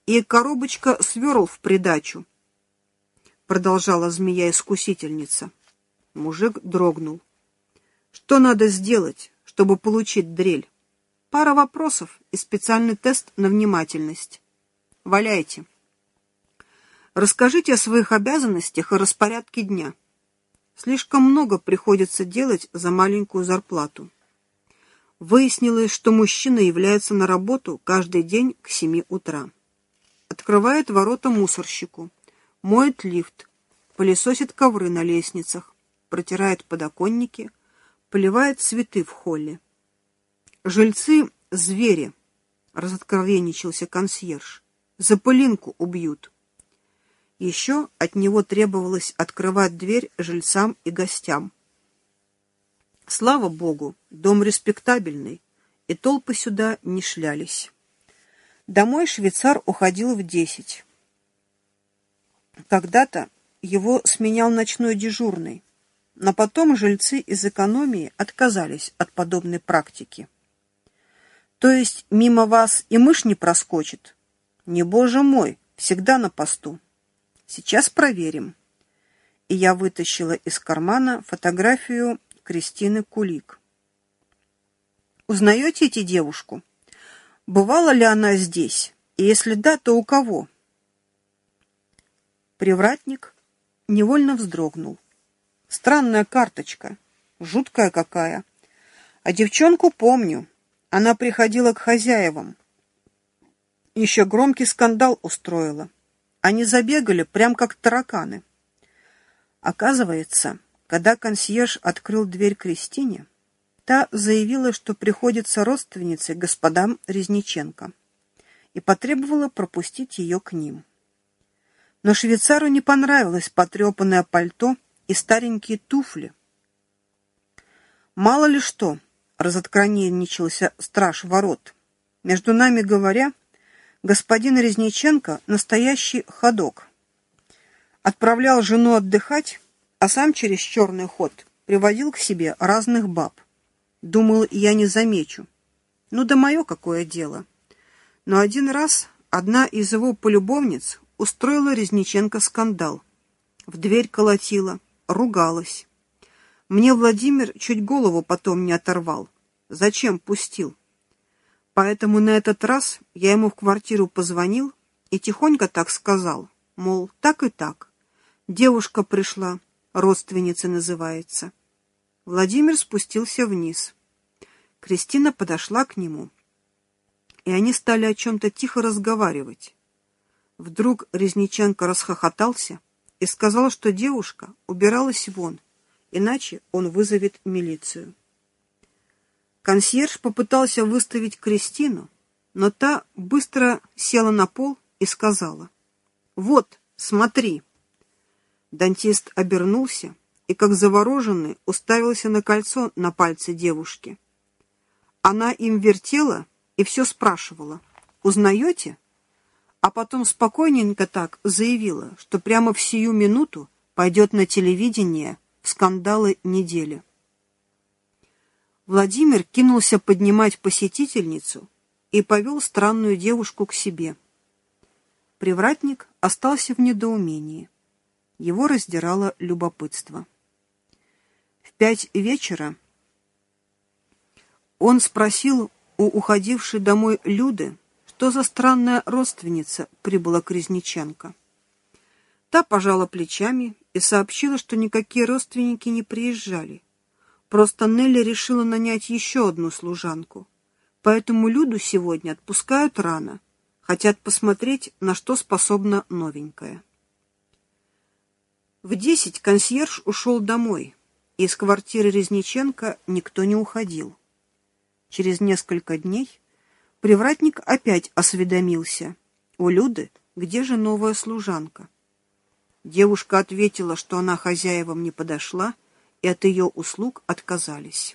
и коробочка сверл в придачу, продолжала змея-искусительница. Мужик дрогнул. Что надо сделать, чтобы получить дрель? Пара вопросов и специальный тест на внимательность. Валяйте. Расскажите о своих обязанностях и распорядке дня. Слишком много приходится делать за маленькую зарплату. Выяснилось, что мужчина является на работу каждый день к 7 утра. Открывает ворота мусорщику, моет лифт, пылесосит ковры на лестницах, протирает подоконники, поливает цветы в холле. Жильцы — звери, разоткровенничался консьерж. За пылинку убьют. Еще от него требовалось открывать дверь жильцам и гостям. Слава богу, дом респектабельный, и толпы сюда не шлялись. Домой швейцар уходил в 10. Когда-то его сменял ночной дежурный, но потом жильцы из экономии отказались от подобной практики. То есть мимо вас и мышь не проскочит? Не, боже мой, всегда на посту. Сейчас проверим. И я вытащила из кармана фотографию Кристины Кулик. Узнаете эту девушку? Бывала ли она здесь? И если да, то у кого? Привратник невольно вздрогнул. Странная карточка, жуткая какая. А девчонку помню. Она приходила к хозяевам. Еще громкий скандал устроила. Они забегали прям как тараканы. Оказывается, когда консьерж открыл дверь Кристине, та заявила, что приходится родственницей господам Резниченко, и потребовала пропустить ее к ним. Но швейцару не понравилось потрепанное пальто и старенькие туфли. Мало ли что, разоткровенничался страж ворот. Между нами говоря, господин Резниченко настоящий ходок. Отправлял жену отдыхать, а сам через черный ход приводил к себе разных баб. Думал, я не замечу. Ну да мое какое дело. Но один раз одна из его полюбовниц устроила Резниченко скандал. В дверь колотила, ругалась. Мне Владимир чуть голову потом не оторвал. Зачем пустил? Поэтому на этот раз я ему в квартиру позвонил и тихонько так сказал, мол, так и так. Девушка пришла, родственница называется. Владимир спустился вниз. Кристина подошла к нему, и они стали о чем-то тихо разговаривать. Вдруг Резниченко расхохотался и сказал, что девушка убиралась вон, иначе он вызовет милицию. Консьерж попытался выставить Кристину, но та быстро села на пол и сказала: «Вот, смотри». Дантист обернулся и, как завороженный, уставился на кольцо на пальце девушки. Она им вертела и все спрашивала: «Узнаете?» А потом спокойненько так заявила, что прямо в сию минуту пойдет на телевидение в скандалы недели. Владимир кинулся поднимать посетительницу и повел странную девушку к себе. Привратник остался в недоумении. Его раздирало любопытство. В 5 вечера он спросил у уходившей домой Люды, что за странная родственница прибыла к Резниченко. Та пожала плечами и сообщила, что никакие родственники не приезжали. Просто Нелли решила нанять еще одну служанку. Поэтому Люду сегодня отпускают рано. Хотят посмотреть, на что способна новенькая. В 10 консьерж ушел домой, и из квартиры Резниченко никто не уходил. Через несколько дней привратник опять осведомился у Люды, где же новая служанка. Девушка ответила, что она хозяевам не подошла, и от ее услуг отказались.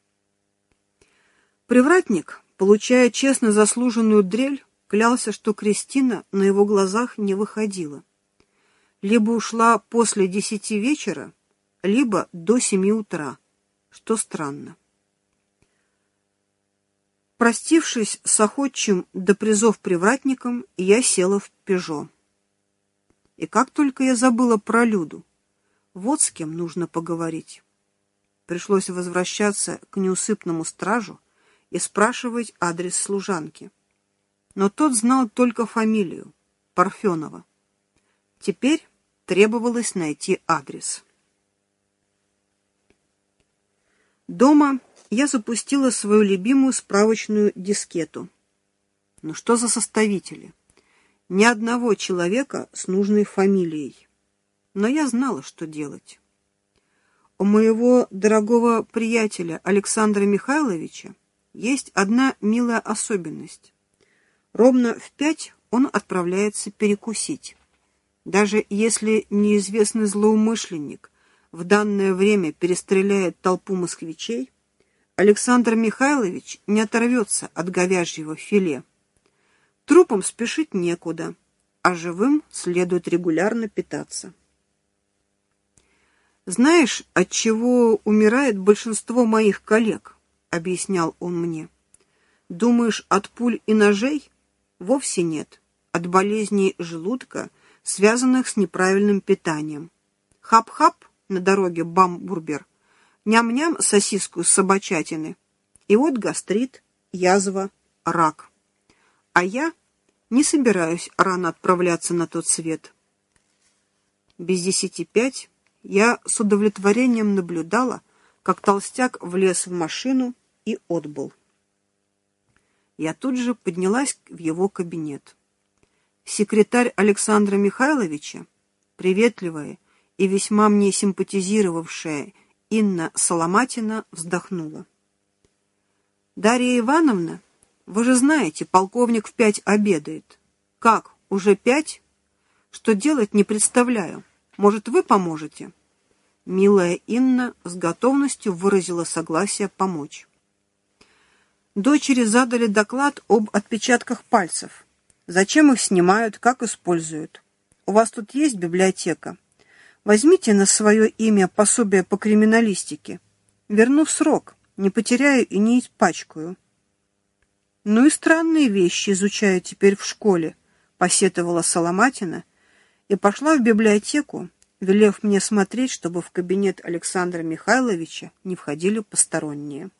Привратник, получая честно заслуженную дрель, клялся, что Кристина на его глазах не выходила. Либо ушла после 10 вечера, либо до 7 утра, что странно. Простившись с охотчим до призов привратником, я села в «Пежо». И как только я забыла про Люду, вот с кем нужно поговорить. Пришлось возвращаться к неусыпному стражу и спрашивать адрес служанки. Но тот знал только фамилию — Парфенова. Теперь требовалось найти адрес. Дома я запустила свою любимую справочную дискету. Ну что за составители? Ни одного человека с нужной фамилией. Но я знала, что делать. У моего дорогого приятеля Александра Михайловича есть одна милая особенность. Ровно в 5 он отправляется перекусить. Даже если неизвестный злоумышленник в данное время перестреляет толпу москвичей, Александр Михайлович не оторвется от говяжьего филе. Трупам спешить некуда, а живым следует регулярно питаться. «Знаешь, от чего умирает большинство моих коллег?» — объяснял он мне. «Думаешь, от пуль и ножей? Вовсе нет. От болезней желудка, связанных с неправильным питанием. Хап-хап на дороге бамбургер, ням-ням сосиску с собачатины, и вот гастрит, язва, рак. А я не собираюсь рано отправляться на тот свет». Без 10:05 я с удовлетворением наблюдала, как толстяк влез в машину и отбыл. Я тут же поднялась в его кабинет. Секретарь Александра Михайловича, приветливая и весьма мне симпатизировавшая Инна Соломатина, вздохнула. «Дарья Ивановна, вы же знаете, полковник в 5 обедает. Как, уже 5? Что делать, не представляю. Может, вы поможете?» Милая Инна с готовностью выразила согласие помочь. Дочери задали доклад об отпечатках пальцев. Зачем их снимают, как используют. У вас тут есть библиотека? Возьмите на свое имя пособие по криминалистике. Верну в срок, не потеряю и не испачкаю. Ну и странные вещи изучаю теперь в школе, посетовала Соломатина и пошла в библиотеку, велев мне смотреть, чтобы в кабинет Александра Михайловича не входили посторонние.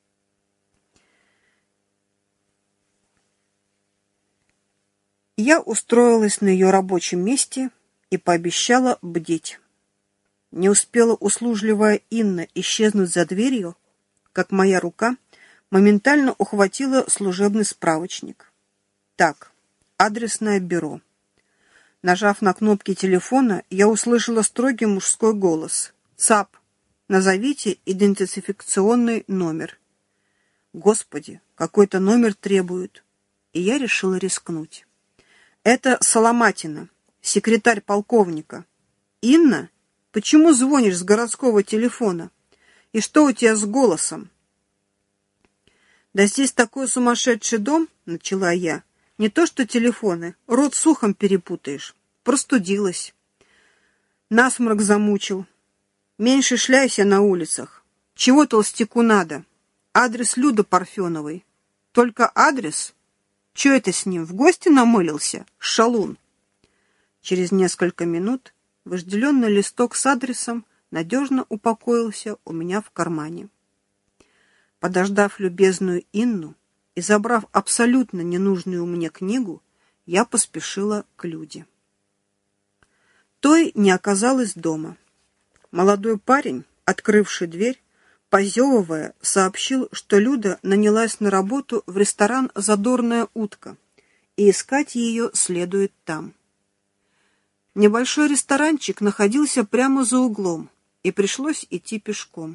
Я устроилась на ее рабочем месте и пообещала бдеть. Не успела услужливая Инна исчезнуть за дверью, как моя рука моментально ухватила служебный справочник. Так, адресное бюро. Нажав на кнопки телефона, я услышала строгий мужской голос. «ЦАП, назовите идентификационный номер». Господи, какой-то номер требуют. И я решила рискнуть. «Это Соломатина, секретарь полковника». «Инна, почему звонишь с городского телефона? И что у тебя с голосом?» «Да здесь такой сумасшедший дом», — начала я. «Не то что телефоны, рот с ухом перепутаешь. Простудилась. Насморк замучил. Меньше шляйся на улицах. Чего толстяку надо? Адрес Люды Парфеновой. Только адрес? Че это с ним, в гости намылился? Шалун». Через несколько минут вожделенный листок с адресом надежно упокоился у меня в кармане. Подождав любезную Инну и забрав абсолютно ненужную мне книгу, я поспешила к Люде. Той не оказалось дома. Молодой парень, открывший дверь, позевывая, сообщил, что Люда нанялась на работу в ресторан «Задорная утка», и искать ее следует там. Небольшой ресторанчик находился прямо за углом, и пришлось идти пешком.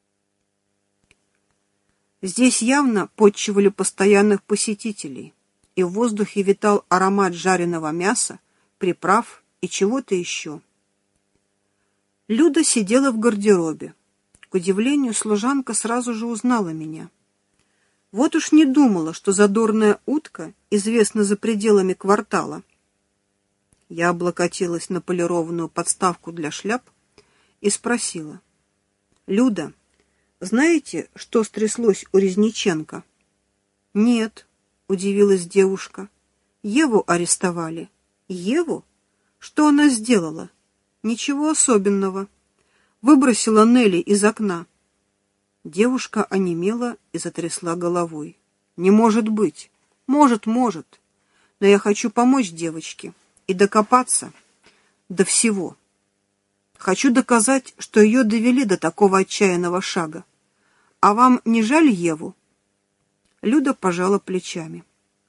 Здесь явно подчивали постоянных посетителей, и в воздухе витал аромат жареного мяса, приправ и чего-то еще. Люда сидела в гардеробе. К удивлению, служанка сразу же узнала меня. Вот уж не думала, что задорная утка известна за пределами квартала. Я облокотилась на полированную подставку для шляп и спросила: «Люда, знаете, что стряслось у Резниченко?» «Нет», — удивилась девушка. «Еву арестовали». «Еву? Что она сделала?» «Ничего особенного. Выбросила Нелли из окна». Девушка онемела и затрясла головой. «Не может быть. Может. Но я хочу помочь девочке и докопаться до всего. Хочу доказать, что ее довели до такого отчаянного шага. А вам не жаль Еву?» Люда пожала плечами.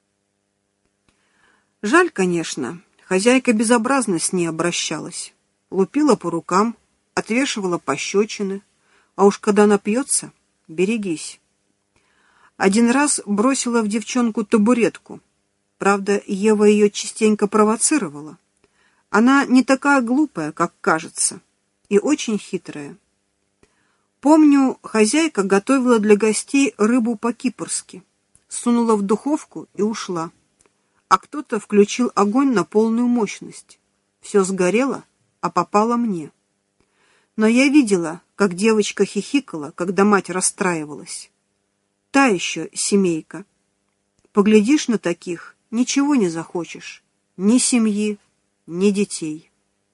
«Жаль, конечно. Хозяйка безобразно с ней обращалась. Лупила по рукам, отвешивала пощечины. А уж когда напьется, берегись. Один раз бросила в девчонку табуретку. Правда, Ева ее частенько провоцировала. Она не такая глупая, как кажется, и очень хитрая. Помню, хозяйка готовила для гостей рыбу по-кипрски, сунула в духовку и ушла. А кто-то включил огонь на полную мощность. Все сгорело, а попало мне. Но я видела, как девочка хихикала, когда мать расстраивалась. Та еще семейка. Поглядишь на таких, ничего не захочешь. Ни семьи, ни детей.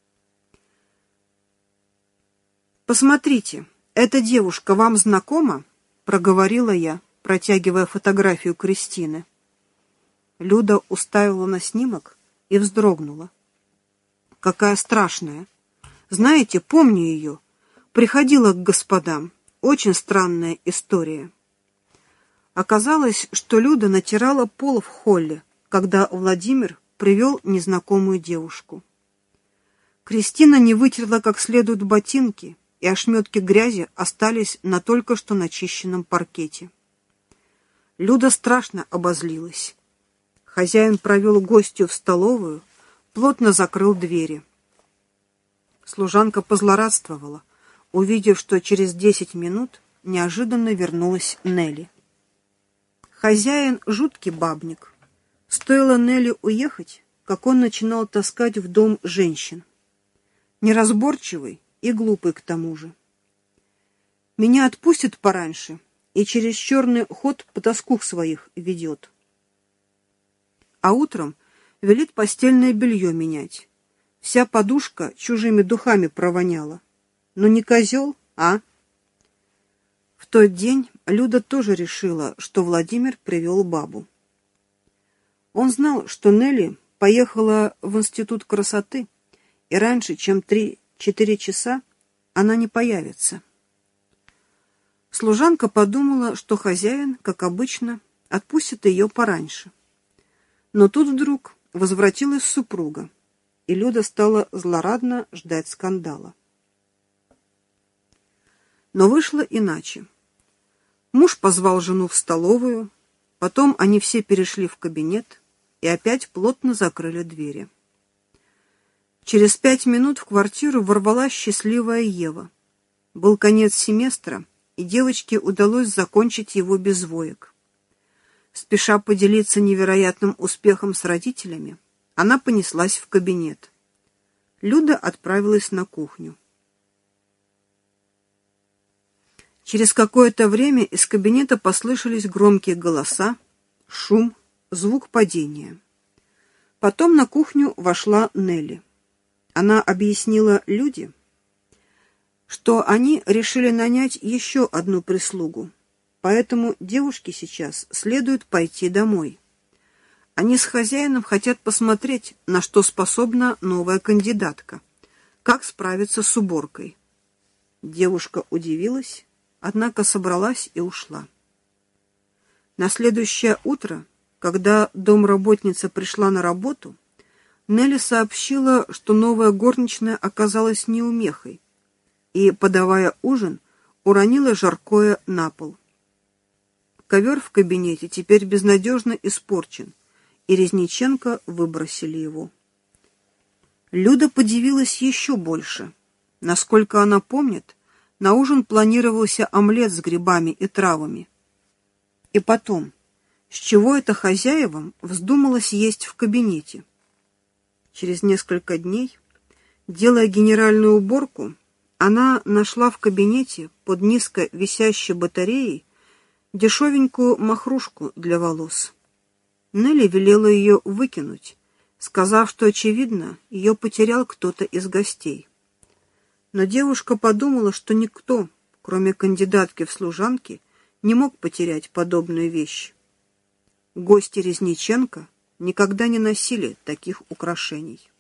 «Посмотрите, эта девушка вам знакома?» — проговорила я, протягивая фотографию Кристины. Люда уставила на снимок и вздрогнула. «Какая страшная! Знаете, помню ее. Приходила к господам. Очень странная история». Оказалось, что Люда натирала пол в холле, когда Владимир привел незнакомую девушку. Кристина не вытерла как следует ботинки, и ошметки грязи остались на только что начищенном паркете. Люда страшно обозлилась. Хозяин провел гостью в столовую, плотно закрыл двери. Служанка позлорадствовала, увидев, что через 10 минут неожиданно вернулась Нелли. Хозяин — жуткий бабник. Стоило Нелли уехать, как он начинал таскать в дом женщин. Неразборчивый и глупый к тому же. Меня отпустит пораньше и через черный ход потаскух своих ведет. А утром велит постельное белье менять. Вся подушка чужими духами провоняла. Ну не козел, а? В тот день Люда тоже решила, что Владимир привел бабу. Он знал, что Нелли поехала в институт красоты, и раньше, чем 3-4 часа, она не появится. Служанка подумала, что хозяин, как обычно, отпустит ее пораньше. Но тут вдруг возвратилась супруга, и Люда стала злорадно ждать скандала. Но вышло иначе. Муж позвал жену в столовую, потом они все перешли в кабинет и опять плотно закрыли двери. Через 5 минут в квартиру ворвалась счастливая Ева. Был конец семестра, и девочке удалось закончить его без воек. Спеша поделиться невероятным успехом с родителями, она понеслась в кабинет. Люда отправилась на кухню. Через какое-то время из кабинета послышались громкие голоса, шум, звук падения. Потом на кухню вошла Нелли. Она объяснила Люде, что они решили нанять еще одну прислугу, поэтому девушке сейчас следует пойти домой. Они с хозяином хотят посмотреть, на что способна новая кандидатка, как справиться с уборкой. Девушка удивилась, однако собралась и ушла. На следующее утро, когда домработница пришла на работу, Нелли сообщила, что новая горничная оказалась неумехой и, подавая ужин, уронила жаркое на пол. Ковер в кабинете теперь безнадежно испорчен, и Резниченко выбросили его. Люда подивилась еще больше. Насколько она помнит, на ужин планировался омлет с грибами и травами. И потом, с чего это хозяевам вздумалось есть в кабинете? Через несколько дней, делая генеральную уборку, она нашла в кабинете под низко висящей батареей дешевенькую махрушку для волос. Нелли велела ее выкинуть, сказав, что, очевидно, ее потерял кто-то из гостей. Но девушка подумала, что никто, кроме кандидатки в служанки, не мог потерять подобную вещь. Гости Резниченко никогда не носили таких украшений.